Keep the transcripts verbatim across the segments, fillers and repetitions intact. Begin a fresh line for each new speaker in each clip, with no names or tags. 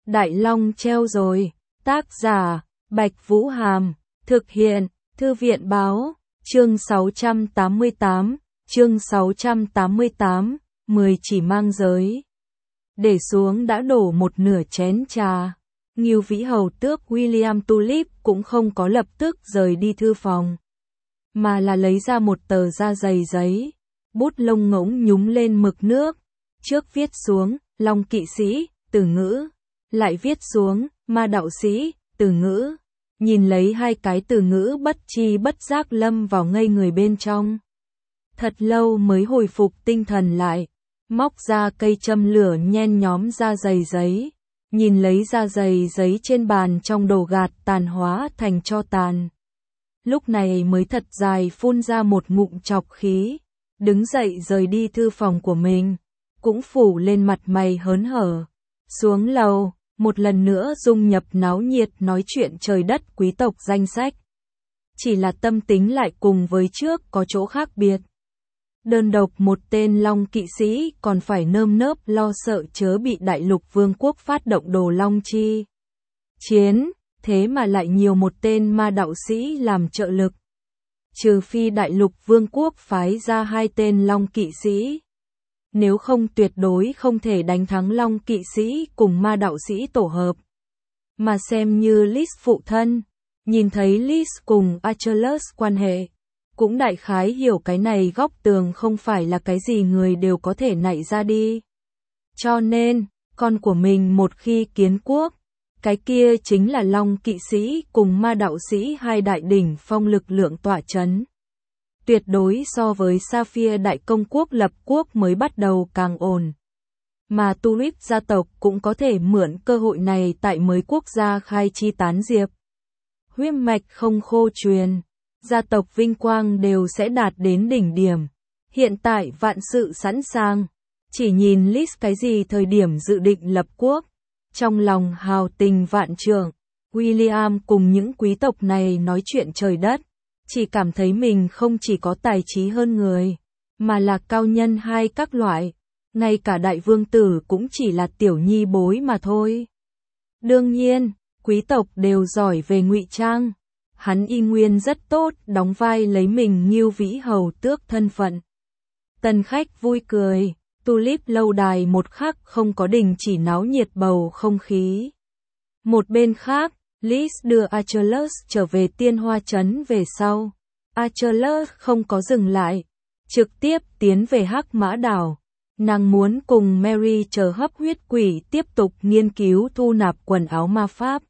Đại Long treo rồi. Tác giả, Bạch Vũ Hàm. Thực hiện, Thư viện Báo. Chương sáu trăm tám mươi tám. Chương sáu trăm tám mươi tám. mười chỉ mang giới. Để xuống đã đổ một nửa chén trà. Ngưu Vĩ Hầu Tước William Tulip cũng không có lập tức rời đi thư phòng, mà là lấy ra một tờ da dày giấy, bút lông ngỗng nhúng lên mực nước, trước viết xuống, Long kỵ sĩ, từ ngữ, lại viết xuống, ma đạo sĩ, từ ngữ, nhìn lấy hai cái từ ngữ bất chi bất giác lâm vào ngây người bên trong. Thật lâu mới hồi phục tinh thần lại, móc ra cây châm lửa nhen nhóm da dày giấy, nhìn lấy da dày giấy trên bàn trong đồ gạt tàn hóa thành tro tàn. Lúc này mới thật dài phun ra một ngụm trọc khí, đứng dậy rời đi thư phòng của mình, cũng phủ lên mặt mày hớn hở. Xuống lầu, một lần nữa dung nhập náo nhiệt nói chuyện trời đất quý tộc danh sách. Chỉ là tâm tính lại cùng với trước có chỗ khác biệt. Đơn độc một tên Long kỵ sĩ còn phải nơm nớp lo sợ chớ bị Đại Lục Vương quốc phát động đồ Long chi chiến, thế mà lại nhiều một tên ma đạo sĩ làm trợ lực. Trừ phi Đại Lục Vương quốc phái ra hai tên Long kỵ sĩ, nếu không tuyệt đối không thể đánh thắng Long kỵ sĩ cùng ma đạo sĩ tổ hợp. Mà xem như Liz phụ thân, nhìn thấy Liz cùng Achilles quan hệ, cũng đại khái hiểu cái này góc tường không phải là cái gì người đều có thể nảy ra đi. Cho nên, con của mình một khi kiến quốc, cái kia chính là Long kỵ sĩ cùng ma đạo sĩ hai đại đỉnh phong lực lượng tỏa chấn. Tuyệt đối so với Sapphire đại công quốc lập quốc mới bắt đầu càng ổn. Mà Tulip gia tộc cũng có thể mượn cơ hội này tại mới quốc gia khai chi tán diệp. Huyết mạch không khô truyền, gia tộc vinh quang đều sẽ đạt đến đỉnh điểm. Hiện tại vạn sự sẵn sàng, chỉ nhìn Liz cái gì thời điểm dự định lập quốc. Trong lòng hào tình vạn trượng, William cùng những quý tộc này nói chuyện trời đất, chỉ cảm thấy mình không chỉ có tài trí hơn người, mà là cao nhân hai các loại, ngay cả đại vương tử cũng chỉ là tiểu nhi bối mà thôi. Đương nhiên, quý tộc đều giỏi về ngụy trang, hắn y nguyên rất tốt đóng vai lấy mình Ngưu Vĩ Hầu Tước thân phận. Tân khách vui cười, Tulip lâu đài một khắc không có đình chỉ náo nhiệt bầu không khí. Một bên khác, Liz đưa Achilles trở về Tiên Hoa Trấn về sau. Achilles không có dừng lại, trực tiếp tiến về Hắc Mã Đảo. Nàng muốn cùng Mary chờ hấp huyết quỷ tiếp tục nghiên cứu thu nạp quần áo ma pháp.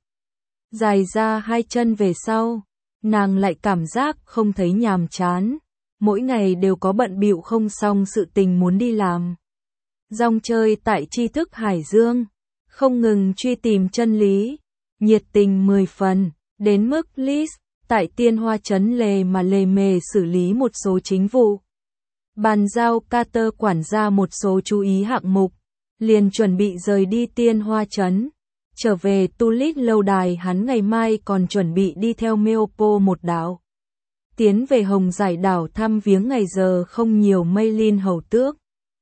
Dài ra hai chân về sau, nàng lại cảm giác không thấy nhàm chán. Mỗi ngày đều có bận bịu không xong sự tình muốn đi làm. Rong chơi tại tri thức hải dương, không ngừng truy tìm chân lý, nhiệt tình mười phần, đến mức Liz tại Tiên Hoa Trấn lề mà lề mề xử lý một số chính vụ. Bàn giao Carter quản gia một số chú ý hạng mục, liền chuẩn bị rời đi Tiên Hoa Trấn. Trở về Tulip lâu đài hắn ngày mai còn chuẩn bị đi theo Meopo một đảo. Tiến về Hồng Giải đảo thăm viếng ngày giờ không nhiều Maylin hầu tước.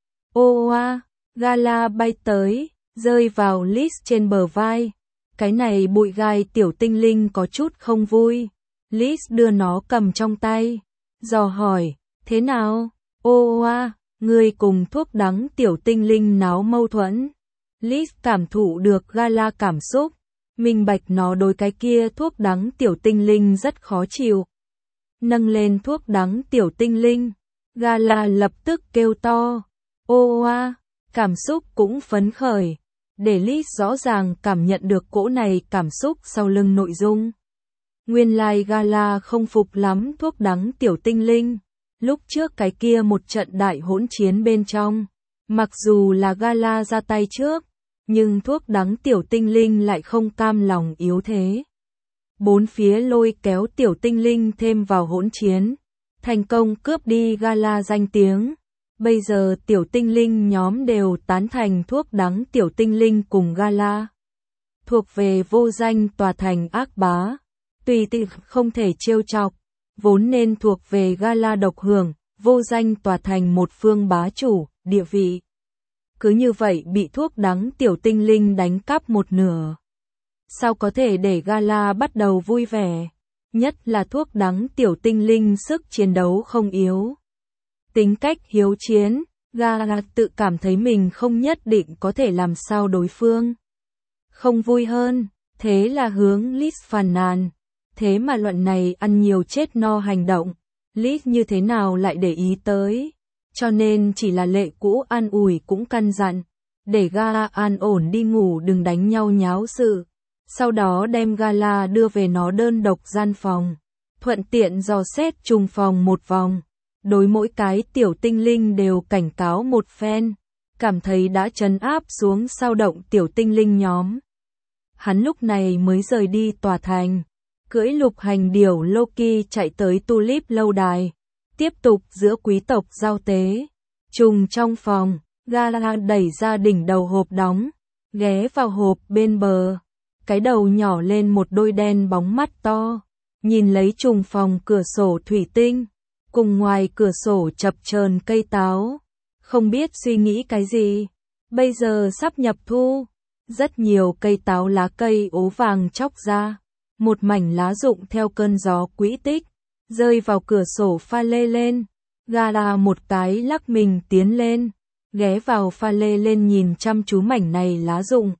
Ô oa, Gala bay tới, rơi vào Liz trên bờ vai. Cái này bụi gai tiểu tinh linh có chút không vui. Liz đưa nó cầm trong tay, dò hỏi, thế nào? Ô oa, người cùng thuốc đắng tiểu tinh linh náo mâu thuẫn. Liz cảm thụ được Gala cảm xúc, minh bạch nó đối cái kia thuốc đắng tiểu tinh linh rất khó chịu. Nâng lên thuốc đắng tiểu tinh linh, Gala lập tức kêu to, ô oa, cảm xúc cũng phấn khởi, để Liz rõ ràng cảm nhận được cỗ này cảm xúc sau lưng nội dung. Nguyên lai Gala không phục lắm thuốc đắng tiểu tinh linh, lúc trước cái kia một trận đại hỗn chiến bên trong, mặc dù là Gala ra tay trước, nhưng thuốc đắng tiểu tinh linh lại không cam lòng yếu thế. Bốn phía lôi kéo tiểu tinh linh thêm vào hỗn chiến, thành công cướp đi Gala danh tiếng. Bây giờ tiểu tinh linh nhóm đều tán thành thuốc đắng tiểu tinh linh cùng Gala. Thuộc về vô danh tòa thành ác bá, tùy tiện không thể trêu chọc, vốn nên thuộc về Gala độc hưởng, vô danh tòa thành một phương bá chủ, địa vị cứ như vậy bị thuốc đắng tiểu tinh linh đánh cắp một nửa. Sao có thể để Gala bắt đầu vui vẻ? Nhất là thuốc đắng tiểu tinh linh sức chiến đấu không yếu. Tính cách hiếu chiến, Gala tự cảm thấy mình không nhất định có thể làm sao đối phương. Không vui hơn, thế là hướng Liz phàn nàn. Thế mà luận này ăn nhiều chết no hành động, Liz như thế nào lại để ý tới. Cho nên chỉ là lệ cũ an ủi cũng căn dặn, để Gala an ổn đi ngủ đừng đánh nhau nháo sự. Sau đó đem Gala đưa về nó đơn độc gian phòng, thuận tiện dò xét trùng phòng một vòng. Đối mỗi cái tiểu tinh linh đều cảnh cáo một phen, cảm thấy đã trấn áp xuống sao động tiểu tinh linh nhóm. Hắn lúc này mới rời đi tòa thành, cưỡi lục hành điểu Loki chạy tới Tulip lâu đài, tiếp tục giữa quý tộc giao tế. Trùng trong phòng, Gala đẩy ra đỉnh đầu hộp đóng, ghé vào hộp bên bờ, cái đầu nhỏ lên một đôi đen bóng mắt to, nhìn lấy trùng phòng cửa sổ thủy tinh, cùng ngoài cửa sổ chập chờn cây táo, không biết suy nghĩ cái gì. Bây giờ sắp nhập thu, rất nhiều cây táo lá cây ố vàng chóc ra, một mảnh lá rụng theo cơn gió quỹ tích, rơi vào cửa sổ pha lê lên. Gala một cái lắc mình tiến lên, ghé vào pha lê lên nhìn chăm chú mảnh này lá rụng.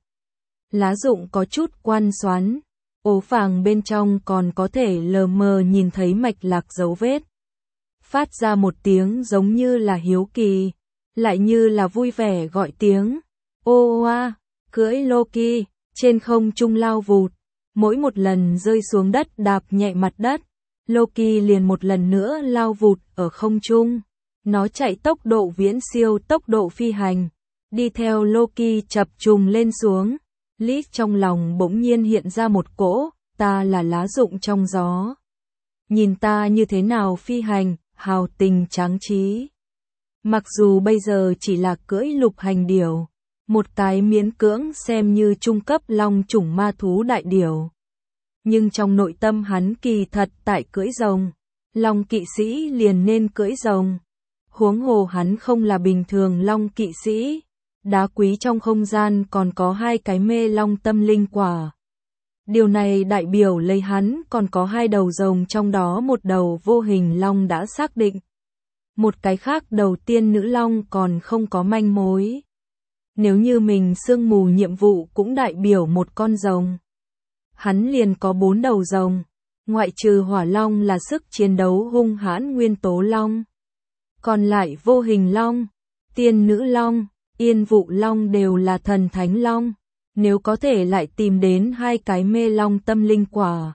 Lá rụng có chút quan xoắn, ố vàng bên trong còn có thể lờ mờ nhìn thấy mạch lạc dấu vết. Phát ra một tiếng giống như là hiếu kỳ, lại như là vui vẻ gọi tiếng. Ô oa, cưỡi Loki, trên không trung lao vụt, mỗi một lần rơi xuống đất đạp nhẹ mặt đất, Loki liền một lần nữa lao vụt ở không trung. Nó chạy tốc độ viễn siêu tốc độ phi hành, đi theo Loki chập trùng lên xuống. Liz trong lòng bỗng nhiên hiện ra một cỗ, ta là lá rụng trong gió. Nhìn ta như thế nào phi hành, hào tình tráng trí. Mặc dù bây giờ chỉ là cưỡi lục hành điểu, một cái miễn cưỡng xem như trung cấp long chủng ma thú đại điểu. Nhưng trong nội tâm hắn kỳ thật tại cưỡi rồng, long kỵ sĩ liền nên cưỡi rồng. Huống hồ hắn không là bình thường long kỵ sĩ, đá quý trong không gian còn có hai cái mê long tâm linh quả. Điều này đại biểu lấy hắn còn có hai đầu rồng, trong đó một đầu vô hình long đã xác định. Một cái khác đầu tiên nữ long còn không có manh mối. Nếu như mình sương mù nhiệm vụ cũng đại biểu một con rồng, hắn liền có bốn đầu rồng, ngoại trừ hỏa long là sức chiến đấu hung hãn nguyên tố long. Còn lại vô hình long, tiên nữ long, yên vụ long đều là thần thánh long. Nếu có thể lại tìm đến hai cái mê long tâm linh quả,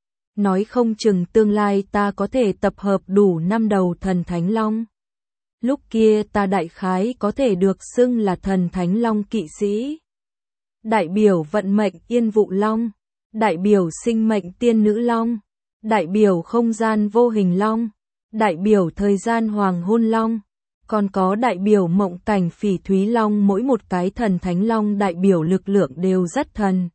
nói không chừng tương lai ta có thể tập hợp đủ năm đầu thần thánh long. Lúc kia ta đại khái có thể được xưng là thần thánh long kỵ sĩ. Đại biểu vận mệnh yên vụ long, đại biểu sinh mệnh tiên nữ long, đại biểu không gian vô hình long, đại biểu thời gian hoàng hôn long, còn có đại biểu mộng cảnh phỉ thúy long. Mỗi một cái thần thánh long đại biểu lực lượng đều rất thần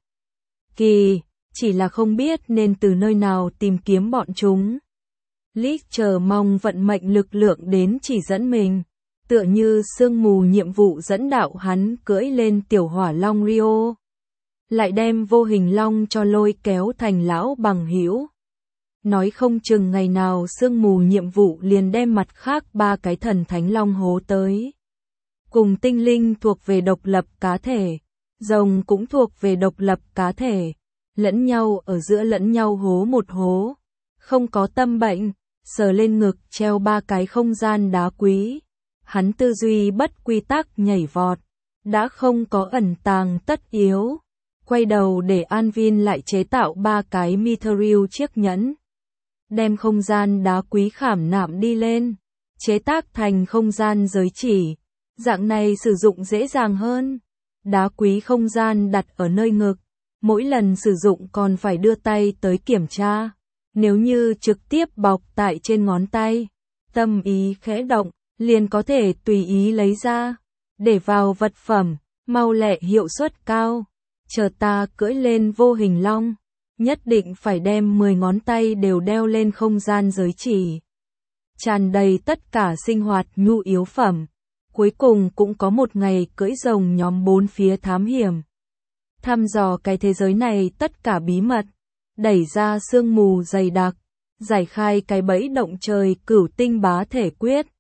kỳ, chỉ là không biết nên từ nơi nào tìm kiếm bọn chúng. Liz chờ mong vận mệnh lực lượng đến chỉ dẫn mình, tựa như sương mù nhiệm vụ dẫn đạo hắn cưỡi lên tiểu hỏa long Rio, lại đem vô hình long cho lôi kéo thành lão bằng hữu. Nói không chừng ngày nào sương mù nhiệm vụ liền đem mặt khác ba cái thần thánh long hố tới. Cùng tinh linh thuộc về độc lập cá thể, rồng cũng thuộc về độc lập cá thể, lẫn nhau ở giữa lẫn nhau hố một hố. Không có tâm bệnh, sờ lên ngực treo ba cái không gian đá quý. Hắn tư duy bất quy tắc nhảy vọt, đã không có ẩn tàng tất yếu. Quay đầu để Anvin lại chế tạo ba cái mithril chiếc nhẫn, đem không gian đá quý khảm nạm đi lên, chế tác thành không gian giới chỉ. Dạng này sử dụng dễ dàng hơn. Đá quý không gian đặt ở nơi ngực, mỗi lần sử dụng còn phải đưa tay tới kiểm tra. Nếu như trực tiếp bọc tại trên ngón tay, tâm ý khẽ động, liền có thể tùy ý lấy ra, để vào vật phẩm, mau lẹ hiệu suất cao. Chờ ta cưỡi lên vô hình long, nhất định phải đem mười ngón tay đều đeo lên không gian giới chỉ. Tràn đầy tất cả sinh hoạt nhu yếu phẩm. cuối cùng cũng có một ngày cưỡi rồng nhóm bốn phía thám hiểm. Thăm dò cái thế giới này tất cả bí mật, đẩy ra sương mù dày đặc, giải khai cái bẫy động trời cửu tinh bá thể quyết.